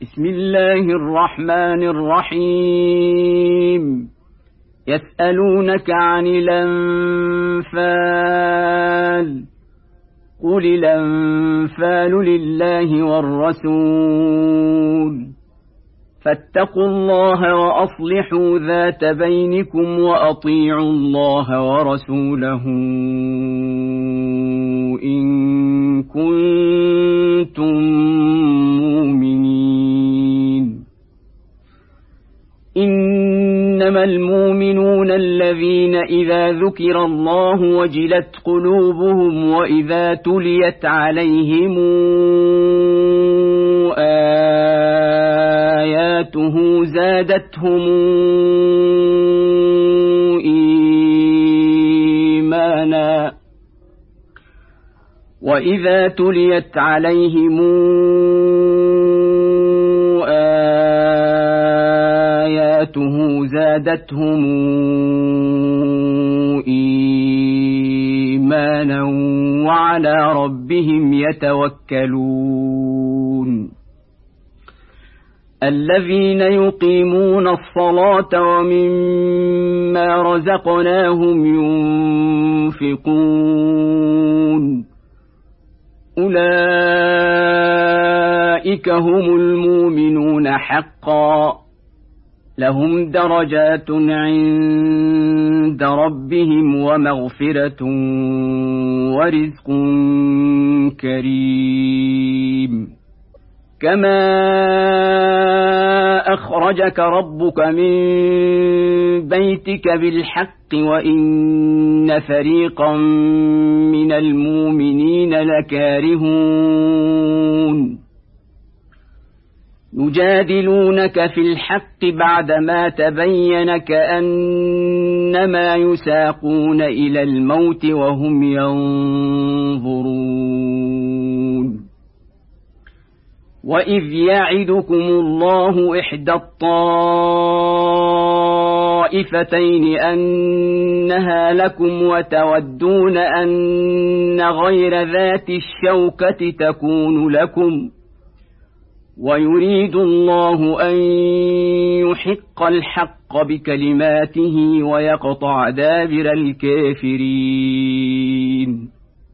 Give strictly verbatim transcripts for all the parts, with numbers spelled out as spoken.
بسم الله الرحمن الرحيم. يسألونك عن الأنفال قل الأنفال لله والرسول فاتقوا الله وأصلحوا ذات بينكم وأطيعوا الله ورسوله إن كنتم مؤمنين. إنما المؤمنون الذين إذا ذكر الله وجلت قلوبهم وإذا تليت عليهم آياته زادتهم إيمانا وإذا تليت عليهم آياته زادتهم إيمانا وعلى ربهم يتوكلون. الذين يقيمون الصلاة ومما رزقناهم ينفقون أولئك هم المؤمنون حقا لهم درجات عند ربهم ومغفرة ورزق كريم. كما أخرجك ربك من بيتك بالحق وإن فريقا من المؤمنين لكارهون يجادلونك في الحق بعدما تبين كأنما يساقون إلى الموت وهم ينظرون. وإذ يعدكم الله إحدى الطائفتين أنها لكم وتودون أن غير ذات الشوكة تكون لكم ويريد الله أن يحق الحق بكلماته ويقطع دابر الكافرين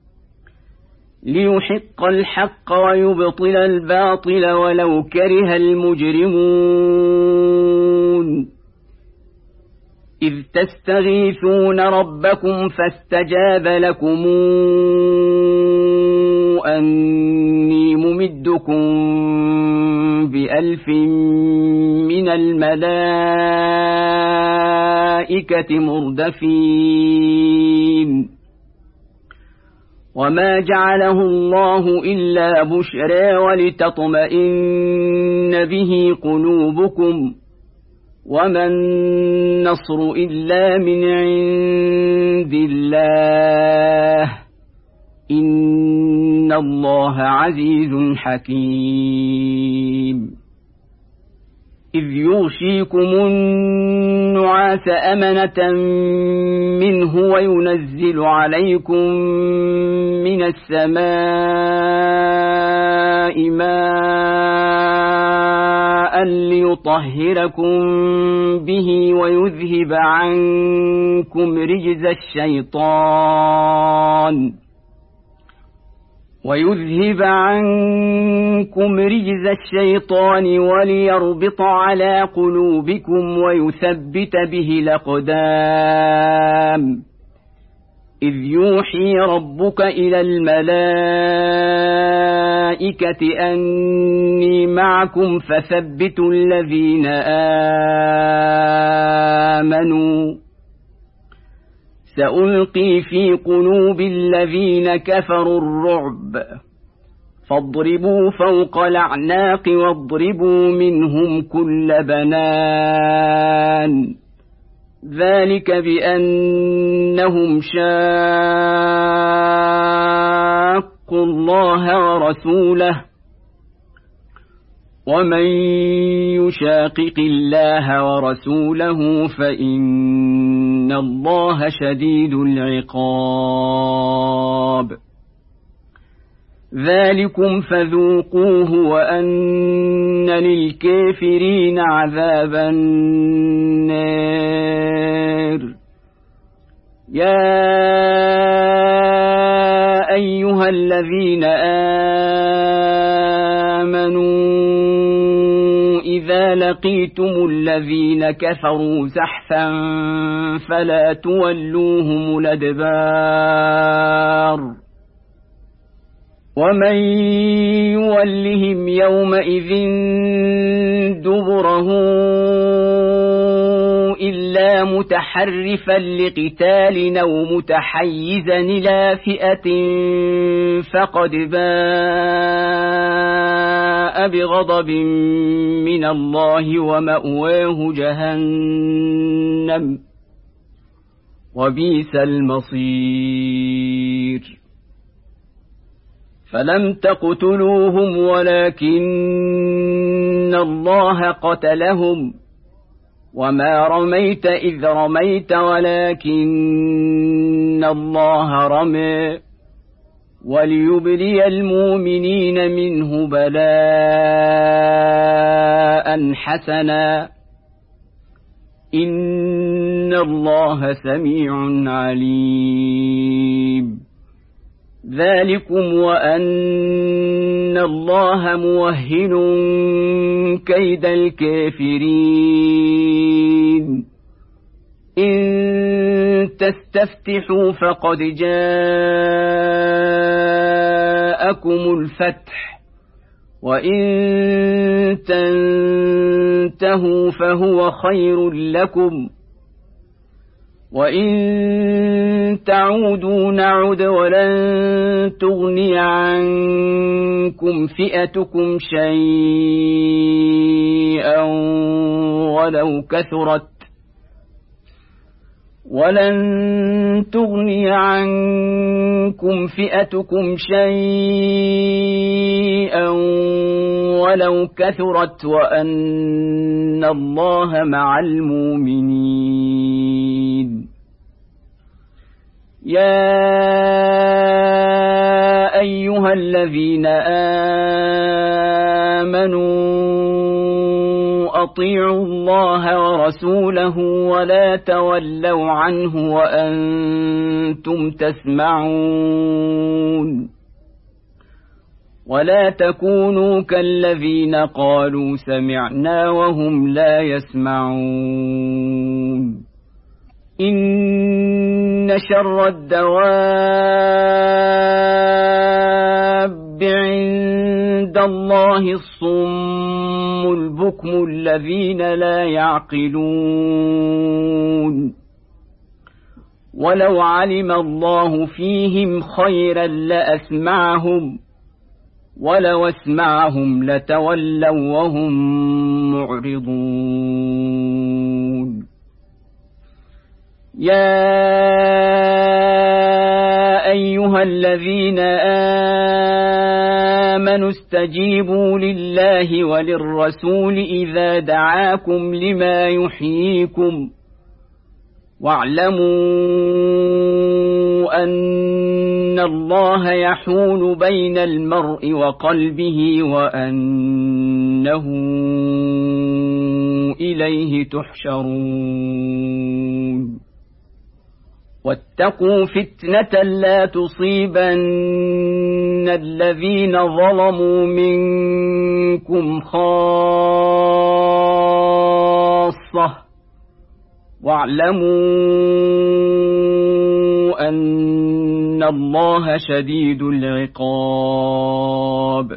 ليحق الحق ويبطل الباطل ولو كره المجرمون. إذ تستغيثون ربكم فاستجاب لكم أني ممدكم بألف من الملائكة مردفين. وما جعله الله إلا بشرى ولتطمئن به قلوبكم وما النصر إلا من عند الله إن الله عزيز حكيم. إذ يغشيكم النعاس أمنة منه وينزل عليكم من السماء ماء ليطهركم به ويذهب عنكم رجز الشيطان ويذهب عنكم رجز الشيطان وليربط على قلوبكم ويثبت به الأقدام. إذ يوحي ربك إلى الملائكة أني معكم فثبتوا الذين آمنوا سألقي في قلوب الذين كفروا الرعب فاضربوا فوق الأعناق واضربوا منهم كل بنان ذلك بأنهم شاقوا الله ورسوله ومن يشاقق الله ورسوله فإن الله شديد العقاب. ذلكم فذوقوه وأن للكافرين عذاب النار يا أيها الذين آمنوا إذا لقيتم الذين كفروا زحفا فلا تولوهم الأدبار ومن يولهم يومئذ دبره إلا متحرفا لقتال أو متحيزا إلى فئة فقد باء بغضب من الله ومأواه جهنم وبئس المصير فلم تقتلوهم ولكن الله قتلهم وما رميت إذ رميت ولكن الله رمى وليبلي المؤمنين منه بلاء حسنا إن الله سميع عليم ذلكم وأن الله موهن كيد الكافرين إن تستفتحوا فقد جاءكم الفتح وإن تنتهوا فهو خير لكم وإن تعودوا نعد ولن تغني عنكم فئتكم شيئا ولو كثرت ولن تغني عنكم فئتكم شيئا ولو كثرت وأن الله مع المؤمنين يا أيها الذين آمنوا أطيعوا الله ورسوله ولا تولوا عنه وأنتم تسمعون ولا تكونوا كالذين قالوا سمعنا وهم لا يسمعون إن شر الدواب عند الله الصم البكم الذين لا يعقلون ولو علم الله فيهم خيرا لأسمعهم ولو اسمعهم لتولوا وهم معرضون يا أيها الذين آمنوا استجيبوا لله وللرسول إذا دعاكم لما يحييكم واعلموا أن الله يحول بين المرء وقلبه وأنه إليه تحشرون واتقوا فتنة لا تصيبن الذين ظلموا منكم خاصة واعلموا أن الله شديد العقاب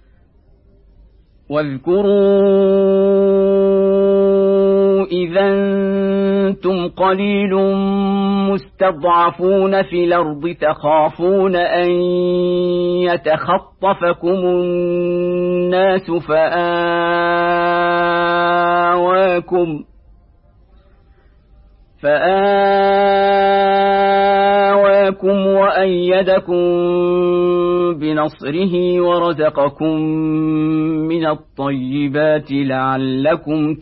واذكروا إذا أنتم قليل مستضعفون في الأرض تخافون أن يتخطفكم الناس فآواكم فآواكم وأيدكم بنصره ورزقكم من الطيبات لعلكم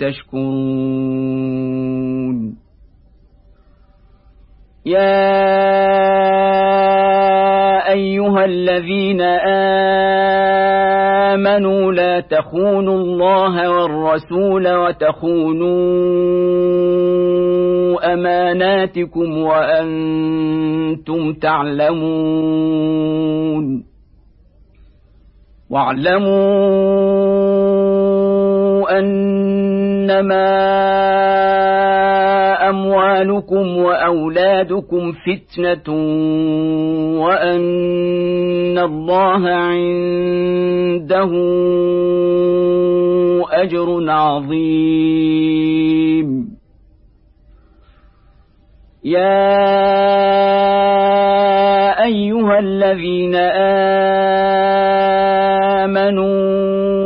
تشكرون يا أيها الذين آمنوا لا تخونوا الله والرسول وتخونوا أماناتكم وأنتم تعلمون واعلموا أنما أموالكم وأولادكم فتنة وأن الله عنده أجر عظيم. يا أيها الذين آمنوا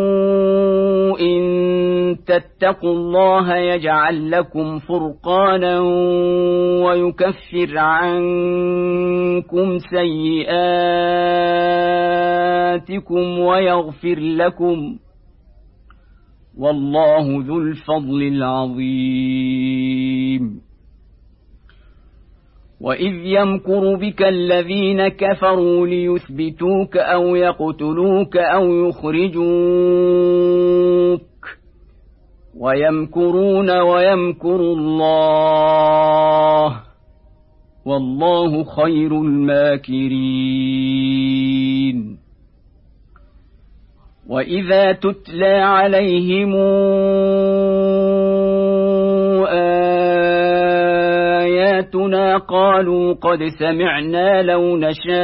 إن تتقوا الله يجعل لكم فرقانا ويكفر عنكم سيئاتكم ويغفر لكم والله ذو الفضل العظيم. وإذ يمكر بك الذين كفروا ليثبتوك أو يقتلوك أو يخرجوك ويمكرون ويمكر الله والله خير الماكرين. وإذا تتلى عليهم آياتنا قالوا قد سمعنا لو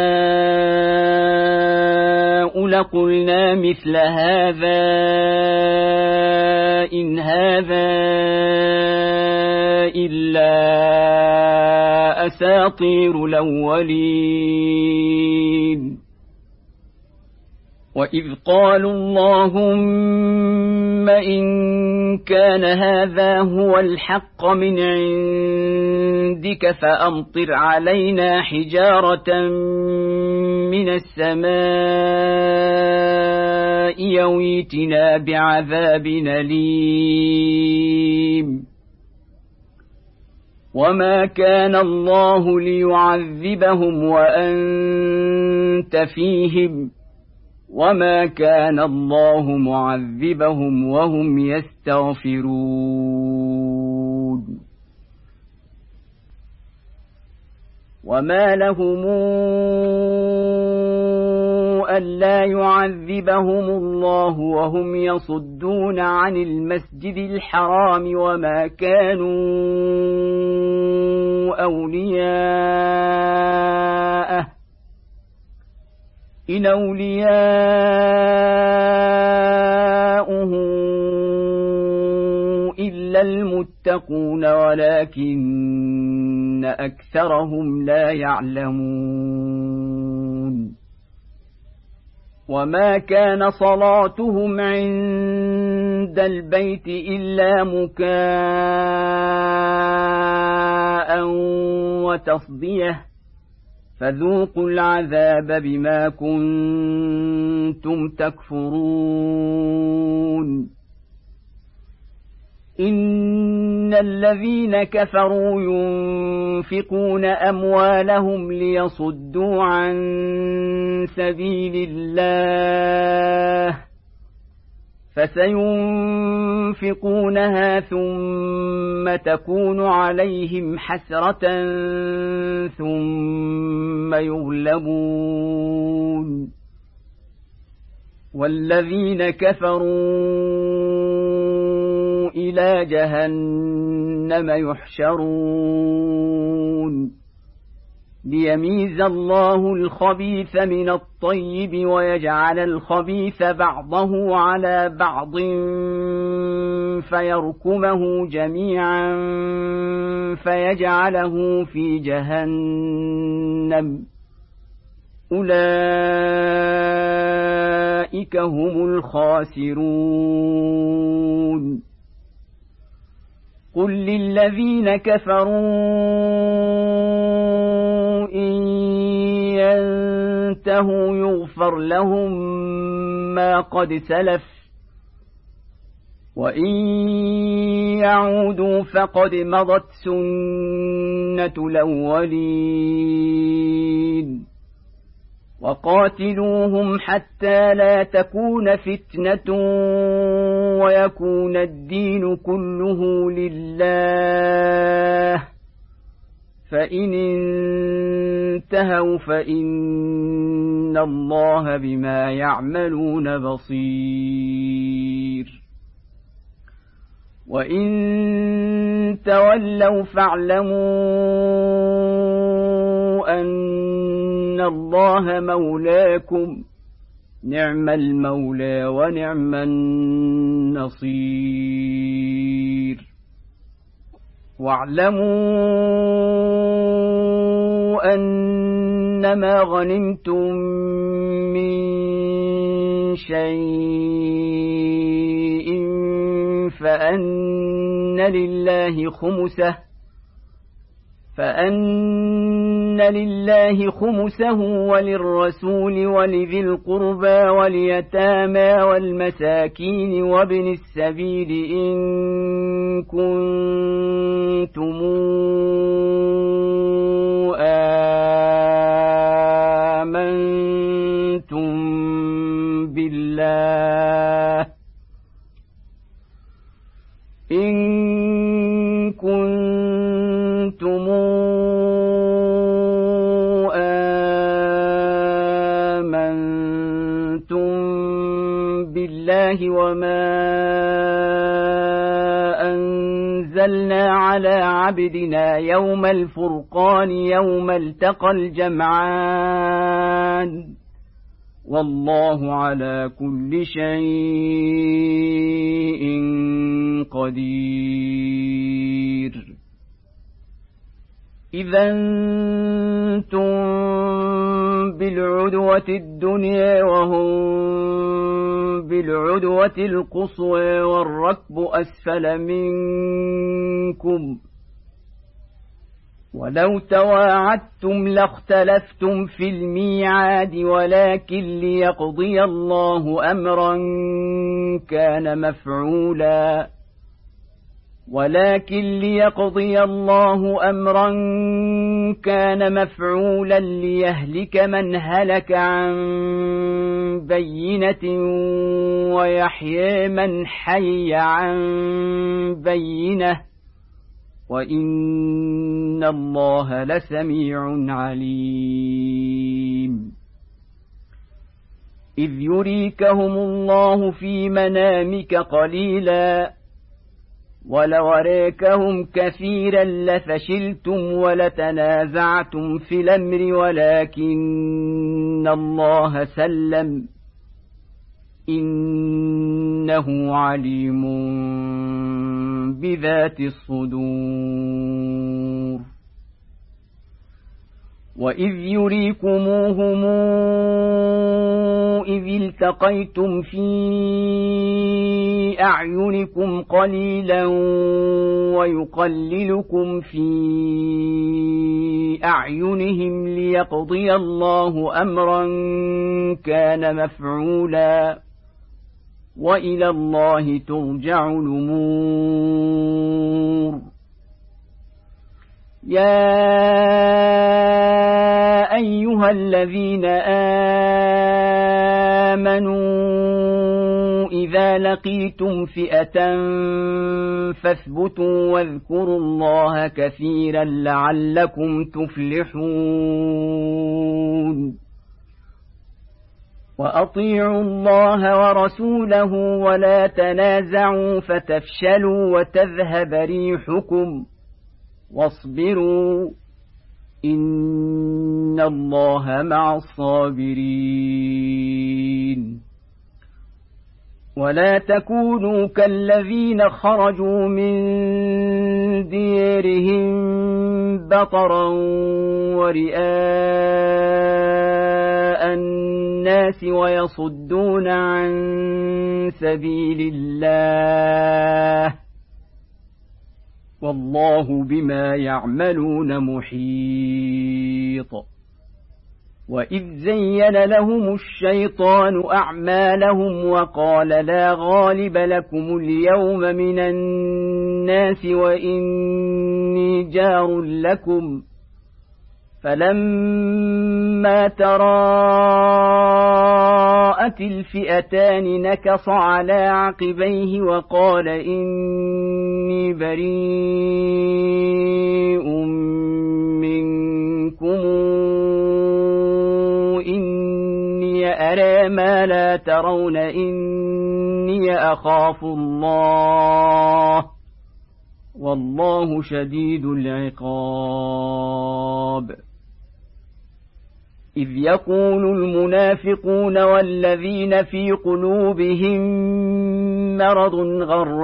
نشاء لقلنا مثل هذا إن هذا إلا أساطير الأولين. وإذ قالوا اللهم إن كان هذا هو الحق من عندك فأمطر علينا حجارة من السماء يويتنا بعذاب أليم. وما كان الله ليعذبهم وأنت فيهم وما كان الله معذبهم وهم يستغفرون. وما لهم ألا يعذبهم الله وهم يصدون عن المسجد الحرام وما كانوا أولياءه إن أولياؤه إلا المتقون ولكن أكثرهم لا يعلمون. وما كان صلاتهم عند البيت إلا مكاء وتصديه فذوقوا العذاب بما كنتم تكفرون. إن الذين كفروا ينفقون أموالهم ليصدوا عن سبيل الله فسينفقونها ثم تكون عليهم حسرة ثم يغلبون والذين كفروا إلى جهنم يحشرون ليميز الله الخبيث من الطيب ويجعل الخبيث بعضه على بعض فيركمه جميعا فيجعله في جهنم أولئك هم الخاسرون. قل للذين كفروا إن ينتهوا يغفر لهم ما قد سلف وإن يعودوا فقد مضت سنة الأولين وقاتلوهم حتى لا تكون فتنة ويكون الدين كله لله، فإن انتهوا فإن الله بما يعملون بصير. وإن تولوا فاعلموا أن الله مولاكم، نعم المولى ونعم النصير. واعلموا أنما غنمتم من شيء فأن لله خمسه فأن لله خمسه وللرسول ولذي القربى واليتامى والمساكين وابن السبيل إن كنتم آمنتم بالله إن كنتم آمنتم بالله وما أنزلنا على عبدنا يوم الفرقان يوم التقى الجمعان، والله على كل شيء قدير. إذا أنتم بالعدوة الدنيا وهم بالعدوة القصوى والركب أسفل منكم، ولو تواعدتم لاختلفتم في الميعاد ولكن ليقضي الله أمرا كان مفعولا ولكن ليقضي الله أمرا كان مفعولا ليهلك من هلك عن بينة ويحيى من حي عن بينة وإن الله لسميع عليم. إذ يريكهم الله في منامك قليلا ولو أريكهم كثيرا لفشلتم ولتنازعتم في الأمر ولكن الله سلم إنه عليم بذات الصدور. وإذ يريكموهم إذ التقيتم في أعينكم قليلا ويقللكم في أعينهم ليقضي الله أمرا كان مفعولا وإلى الله ترجع الأمور. يا أيها الذين آمنوا إذا لقيتم فئة فاثبتوا واذكروا الله كثيرا لعلكم تفلحون. وأطيعوا الله ورسوله ولا تنازعوا فتفشلوا وتذهب ريحكم واصبروا إن الله مع الصابرين. ولا تكونوا كالذين خرجوا من ديارهم بطرا ورئاء الناس ويصدون عن سبيل الله والله بما يعملون محيط. وإذ زين لهم الشيطان أعمالهم وقال لا غالب لكم اليوم من الناس وإني جار لكم فلما تراءت الفئتان نكص على عقبيه وقال إني بريء منكم إني أرى ما لا ترون إني أخاف الله والله شديد العقاب. إذ يقول المنافقون والذين في قلوبهم مرض غر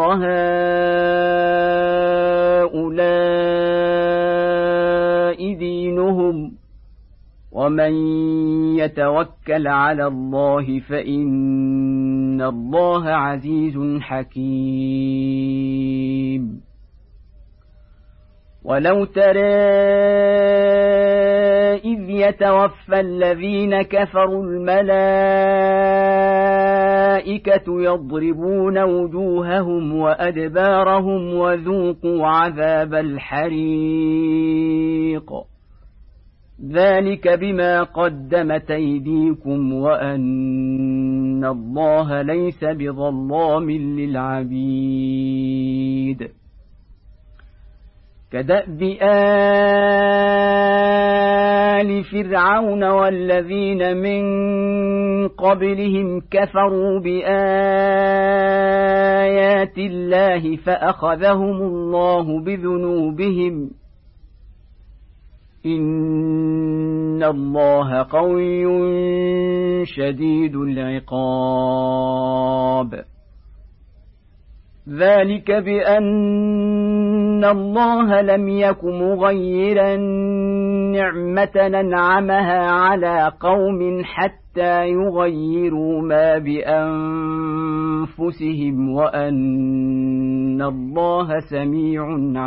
هؤلاء دينهم ومن يتوكل على الله فإن الله عزيز حكيم. ولو ترى إذ يتوفى الذين كفروا الملائكة يضربون وجوههم وأدبارهم وذوقوا عذاب الحريق ذلك بما قدمت أيديكم وأن الله ليس بظلام للعبيد. كدأب آل فرعون والذين من قبلهم كفروا بآيات الله فأخذهم الله بذنوبهم إن الله قوي شديد العقاب. ذلك بأن الله لم يك مغيرا نعمة أنعمها على قوم حتى يغيروا ما بأنفسهم وأن الله سميع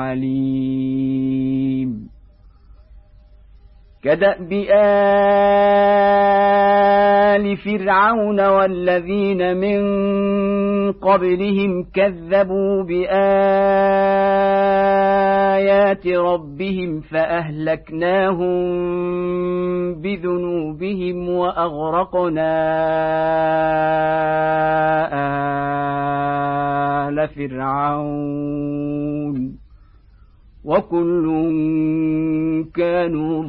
عليم. كدأب آل فرعون والذين من قبلهم كذبوا بآيات ربهم فأهلكناهم بذنوبهم وأغرقنا آل فرعون وكل كانوا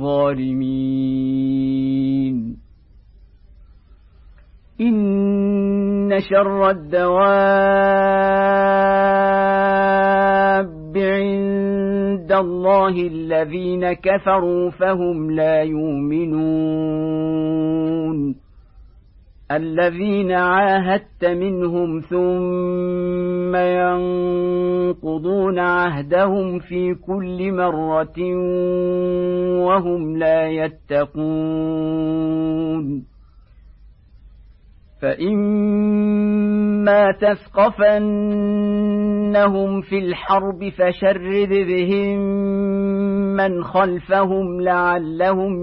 ظالمين. إن شر الدواب عند الله الذين كفروا فهم لا يؤمنون الذين عاهدت منهم ثم ينقضون عهدهم في كل مرة وهم لا يتقون. فإما تثقفنهم في الحرب فشرد بهم من خلفهم لعلهم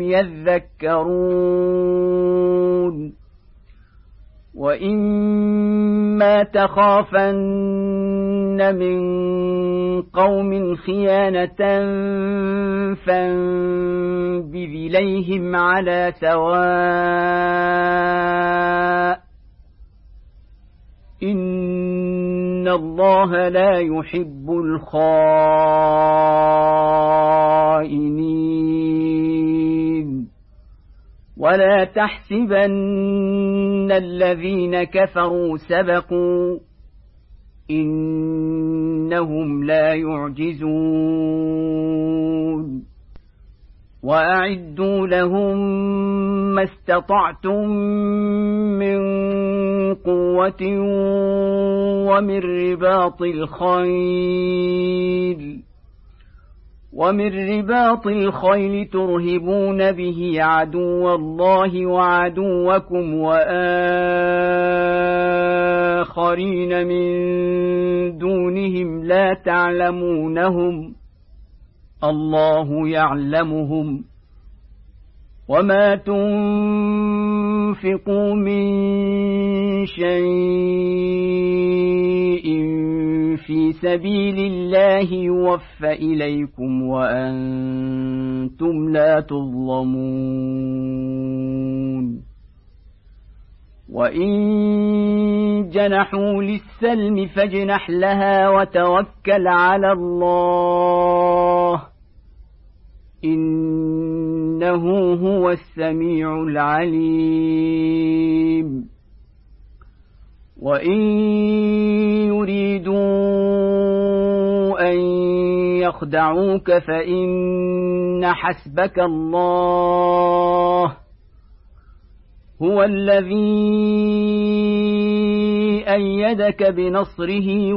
يذكرون. وإما تخافن من قوم خيانة فانبذ إليهم على سواء إن الله لا يحب الخائنين. ولا تحسبن الذين كفروا سبقوا إنهم لا يعجزون. وأعدوا لهم ما استطعتم من قوة ومن رباط الخيل ومن رباط الخيل ترهبون به عدو الله وعدوكم وآخرين من دونهم لا تعلمونهم الله يعلمهم. وما تنفقوا من شيء في سبيل الله يوفى إليكم وأنتم لا تظلمون وإن جنحوا للسلم فاجنح لها وتوكل على الله إنه هو السميع العليم وإن يريدوا أن يخدعوك فإن حسبك الله هو الذي أيدك بنصره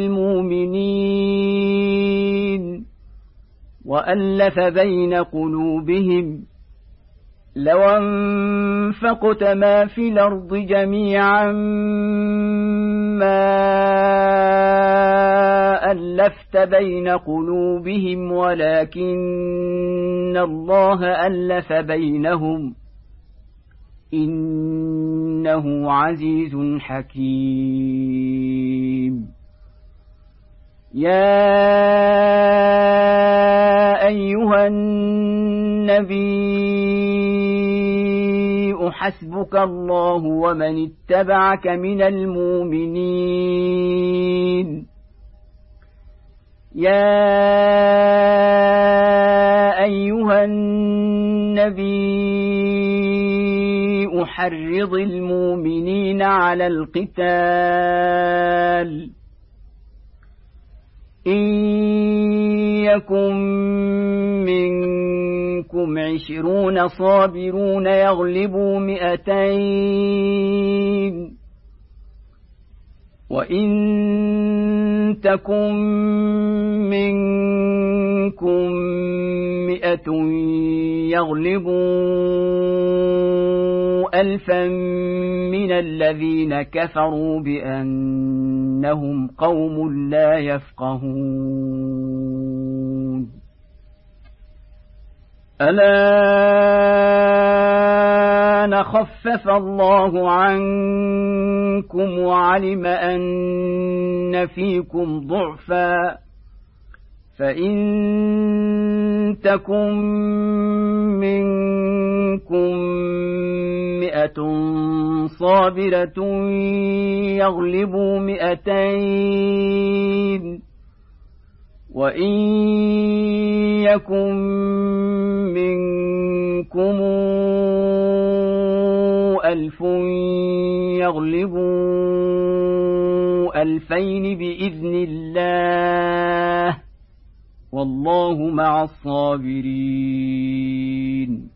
وبالمؤمنين وألف بين قلوبهم لو أنفقت ما في الأرض جميعا ما ألفت بين قلوبهم ولكن الله ألف بينهم إنه عزيز حكيم يا أيها النبي حسبك الله ومن اتبعك من المؤمنين يا أيها النبي حرض المؤمنين على القتال إن يكن منكم عشرون صابرون يغلبوا مئتين وإن تكن منكم مئة يغلبوا ألفا من الذين كفروا بأنهم قوم لا يفقهون الآن خفف الله عنكم وعلم أن فيكم ضعفا فإن تكن منكم مئة صابرة يغلبوا مئتين وإن يكن منكم ألف يغلبوا ألفين بإذن الله والله مع الصابرين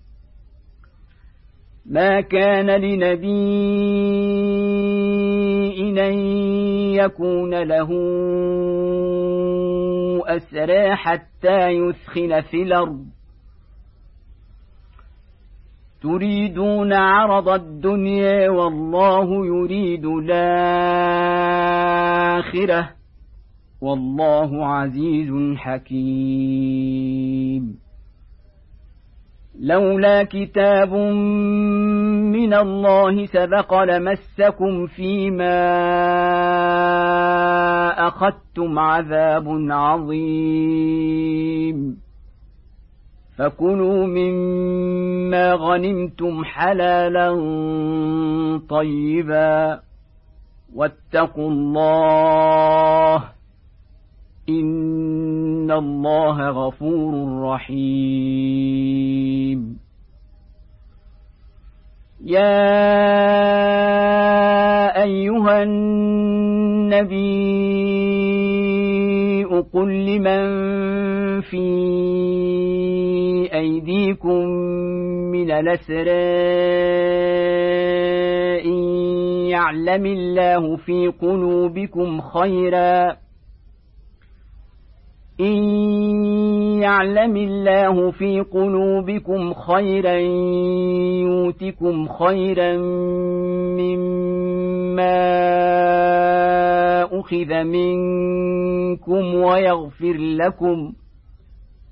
ما كان لنبي أن يكون له أسرى حتى يثخن في الأرض تريدون عرض الدنيا والله يريد الآخرة والله عزيز حكيم لولا كتاب من الله سبق لمسكم فيما أخذتم عذاب عظيم فكلوا مما غنمتم حلالا طيبا واتقوا الله إن الله غفور رحيم يا أيها النبي قل لمن في أيديكم من الأسرى إن يعلم الله في قلوبكم خيرا إن يعلم الله في قلوبكم خيرا يؤتكم خيرا مما أخذ منكم ويغفر لكم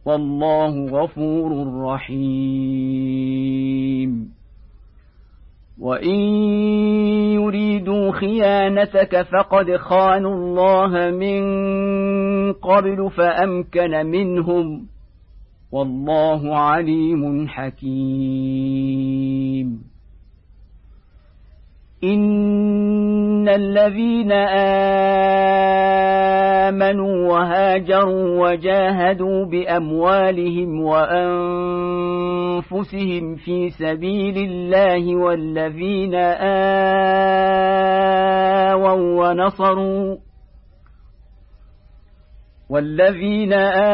والله غفور رحيم وإن يريدوا خيانتك فقد خانوا الله من قبل فأمكن منهم والله عليم حكيم إن الذين آمنوا وهاجروا وجاهدوا بأموالهم وأنفسهم في سبيل الله والذين آووا ونصروا والذين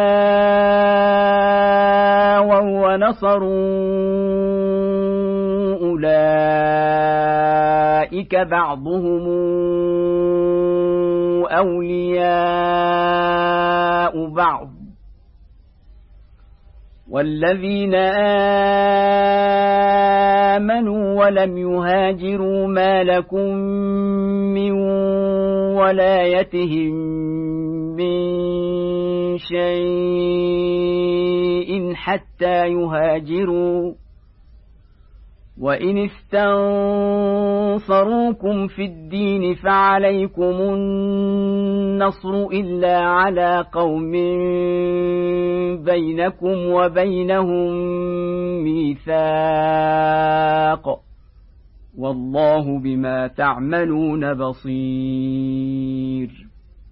آووا ونصروا أولئك بعضهم أولياء بعض والذين آمنوا ولم يهاجروا ما لكم من ولايتهم من شيء حتى يهاجروا وإن استنصروكم في الدين فعليكم النصر إلا على قوم بينكم وبينهم ميثاق والله بما تعملون بصير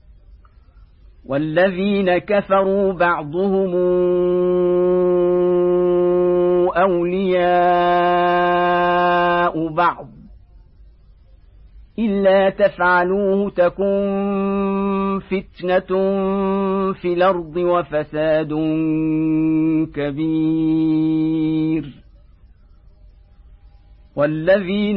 والذين كفروا بعضهم أولياء بعض إلا تفعلوه تكن فتنة في الأرض وفساد كبير والذين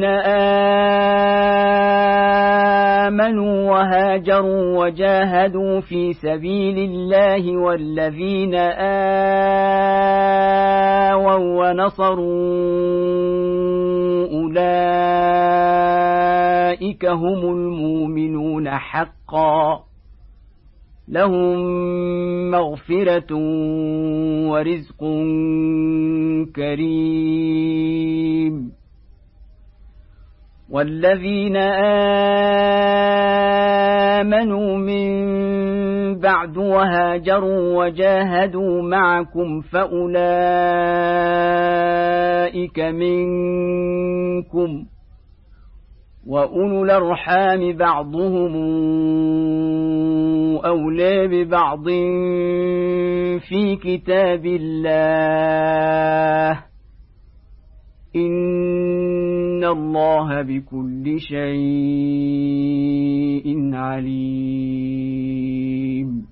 آمنوا وهاجروا وجاهدوا في سبيل الله والذين آووا ونصروا أولئك هم المؤمنون حقا لهم مغفرة ورزق كريم والذين آمنوا من بعد وهاجروا وجاهدوا معكم فأولئك منكم وأولو الأرحام بعضهم أولى ببعض في كتاب الله إن الله بكل شيء عليم